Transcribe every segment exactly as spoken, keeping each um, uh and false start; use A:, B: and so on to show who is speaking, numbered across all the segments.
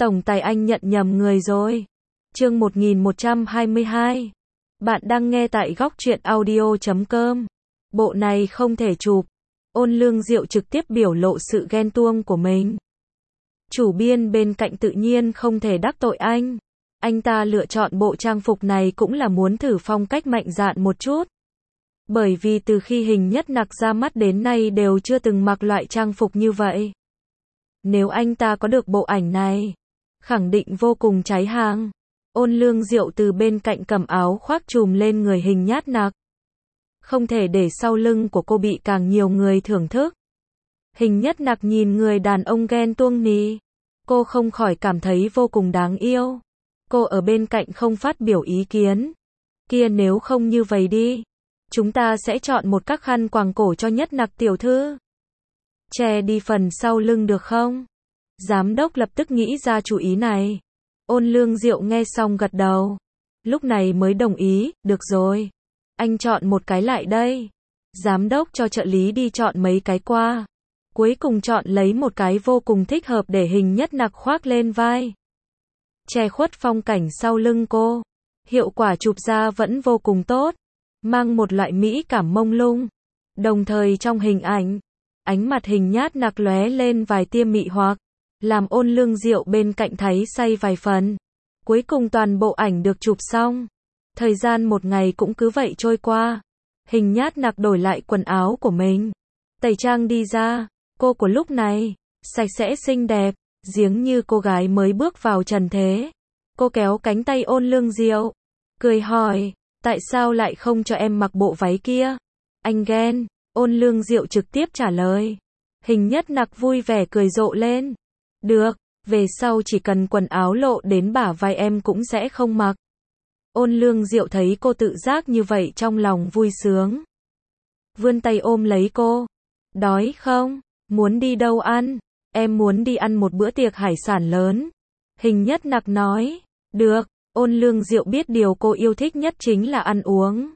A: Tổng tài anh nhận nhầm người rồi. Chương một nghìn một trăm hai mươi hai. Bạn đang nghe tại góc truyện audio chấm com. Bộ này không thể chụp. Ôn Lương Diệu trực tiếp biểu lộ sự ghen tuông của mình. Chủ biên bên cạnh tự nhiên không thể đắc tội anh. Anh ta lựa chọn bộ trang phục này cũng là muốn thử phong cách mạnh dạn một chút. Bởi vì từ khi Hình Nhất Nặc ra mắt đến nay đều chưa từng mặc loại trang phục như vậy. Nếu anh ta có được bộ ảnh này, khẳng định vô cùng cháy hàng. Ôn Lương Diệu từ bên cạnh cầm áo khoác trùm lên người Hình Nhất Nặc. Không thể để sau lưng của cô bị càng nhiều người thưởng thức. Hình Nhất Nặc nhìn người đàn ông ghen tuông ní. Cô không khỏi cảm thấy vô cùng đáng yêu. Cô ở bên cạnh không phát biểu ý kiến. Kia nếu không như vậy đi. Chúng ta sẽ chọn một các khăn quàng cổ cho Nhất Nặc tiểu thư. Che đi phần sau lưng được không? Giám đốc lập tức nghĩ ra chủ ý này. Ôn Lương Diệu nghe xong gật đầu. Lúc này mới đồng ý, được rồi. Anh chọn một cái lại đây. Giám đốc cho trợ lý đi chọn mấy cái qua. Cuối cùng chọn lấy một cái vô cùng thích hợp để Hình Nhất Nặc khoác lên vai. Che khuất phong cảnh sau lưng cô. Hiệu quả chụp ra vẫn vô cùng tốt. Mang một loại mỹ cảm mông lung. Đồng thời trong hình ảnh, ánh mặt Hình Nhất Nặc lóe lên vài tia mị hoặc, làm Ôn Lương Diệu bên cạnh thấy say vài phần. Cuối cùng toàn bộ ảnh được chụp xong. Thời gian một ngày cũng cứ vậy trôi qua. Hình Nhất Nặc đổi lại quần áo của mình. Tẩy trang đi ra. Cô của lúc này, sạch sẽ xinh đẹp, giếng như cô gái mới bước vào trần thế. Cô kéo cánh tay Ôn Lương Diệu. Cười hỏi, tại sao lại không cho em mặc bộ váy kia? Anh ghen. Ôn Lương Diệu trực tiếp trả lời. Hình Nhất Nặc vui vẻ cười rộ lên. Được, về sau chỉ cần quần áo lộ đến bả vai em cũng sẽ không mặc. Ôn Lương Diệu thấy cô tự giác như vậy trong lòng vui sướng. Vươn tay ôm lấy cô. Đói không? Muốn đi đâu ăn? Em muốn đi ăn một bữa tiệc hải sản lớn. Hình Nhất Nặc nói. Được. Ôn Lương Diệu biết điều cô yêu thích nhất chính là ăn uống.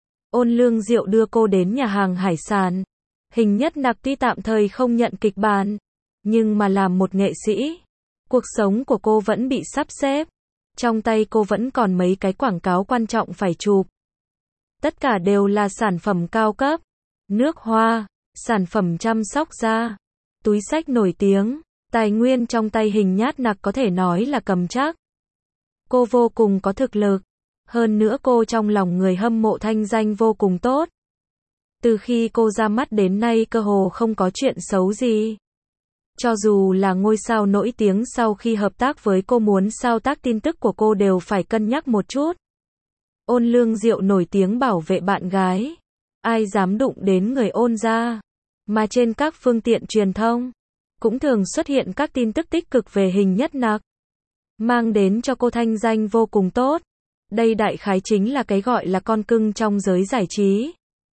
A: Ôn Lương Diệu đưa cô đến nhà hàng hải sản. Hình Nhất Nặc tuy tạm thời không nhận kịch bản, nhưng mà làm một nghệ sĩ, cuộc sống của cô vẫn bị sắp xếp. Trong tay cô vẫn còn mấy cái quảng cáo quan trọng phải chụp. Tất cả đều là sản phẩm cao cấp. Nước hoa, sản phẩm chăm sóc da, túi xách nổi tiếng. Tài nguyên trong tay Hình Nhất Nặc có thể nói là cầm chắc. Cô vô cùng có thực lực. Hơn nữa cô trong lòng người hâm mộ thanh danh vô cùng tốt. Từ khi cô ra mắt đến nay cơ hồ không có chuyện xấu gì. Cho dù là ngôi sao nổi tiếng sau khi hợp tác với cô muốn sao tác tin tức của cô đều phải cân nhắc một chút. Ôn Lương Diệu nổi tiếng bảo vệ bạn gái. Ai dám đụng đến người ôn ra. Mà trên các phương tiện truyền thông, cũng thường xuất hiện các tin tức tích cực về Hình Nhất Nặc. Mang đến cho cô thanh danh vô cùng tốt. Đây đại khái chính là cái gọi là con cưng trong giới giải trí.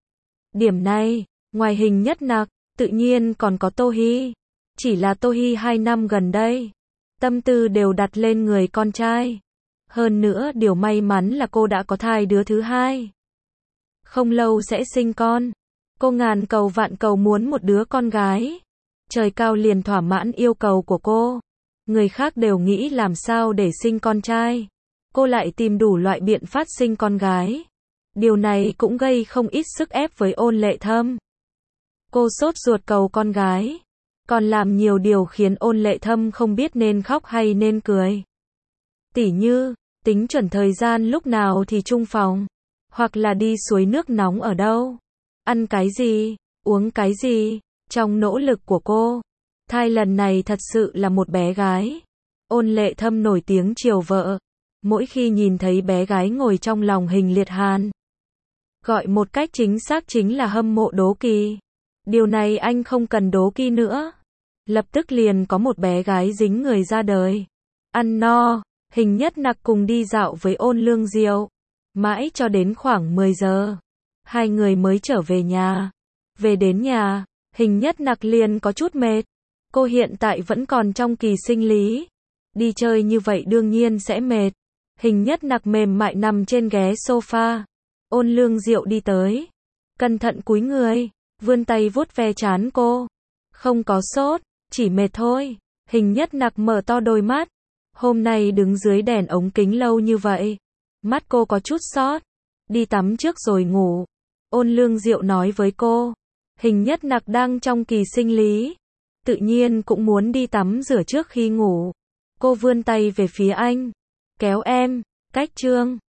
A: Điểm này, ngoài Hình Nhất Nặc, tự nhiên còn có Tô Hi. Chỉ là Tô Hi hai năm gần đây, tâm tư đều đặt lên người con trai. Hơn nữa điều may mắn là cô đã có thai đứa thứ hai. Không lâu sẽ sinh con. Cô ngàn cầu vạn cầu muốn một đứa con gái. Trời cao liền thỏa mãn yêu cầu của cô. Người khác đều nghĩ làm sao để sinh con trai. Cô lại tìm đủ loại biện pháp sinh con gái. Điều này cũng gây không ít sức ép với Ôn Lệ Thâm. Cô sốt ruột cầu con gái, còn làm nhiều điều khiến Ôn Lệ Thâm không biết nên khóc hay nên cười. Tỉ như, tính chuẩn thời gian lúc nào thì chung phòng, hoặc là đi suối nước nóng ở đâu, ăn cái gì, uống cái gì. Trong nỗ lực của cô, thai lần này thật sự là một bé gái. Ôn Lệ Thâm nổi tiếng chiều vợ. Mỗi khi nhìn thấy bé gái ngồi trong lòng Hình Liệt Hàn, gọi một cách chính xác chính là hâm mộ đố kỵ. Điều này anh không cần đố kỵ nữa. Lập tức liền có một bé gái dính người ra đời. Ăn no, Hình Nhất Nặc cùng đi dạo với Ôn Lương Diệu. Mãi cho đến khoảng mười giờ. Hai người mới trở về nhà. Về đến nhà, Hình Nhất Nặc liền có chút mệt. Cô hiện tại vẫn còn trong kỳ sinh lý. Đi chơi như vậy đương nhiên sẽ mệt. Hình Nhất Nặc mềm mại nằm trên ghế sofa. Ôn Lương Diệu đi tới. Cẩn thận cúi người. Vươn tay vuốt ve trán cô. Không có sốt, chỉ mệt thôi. Hình Nhất Nặc mở to đôi mắt. Hôm nay đứng dưới đèn ống kính lâu như vậy. Mắt cô có chút sót. Đi tắm trước rồi ngủ. Ôn Lương Diệu nói với cô. Hình Nhất Nặc đang trong kỳ sinh lý. Tự nhiên cũng muốn đi tắm rửa trước khi ngủ. Cô vươn tay về phía anh. Kéo em. Cách Trương.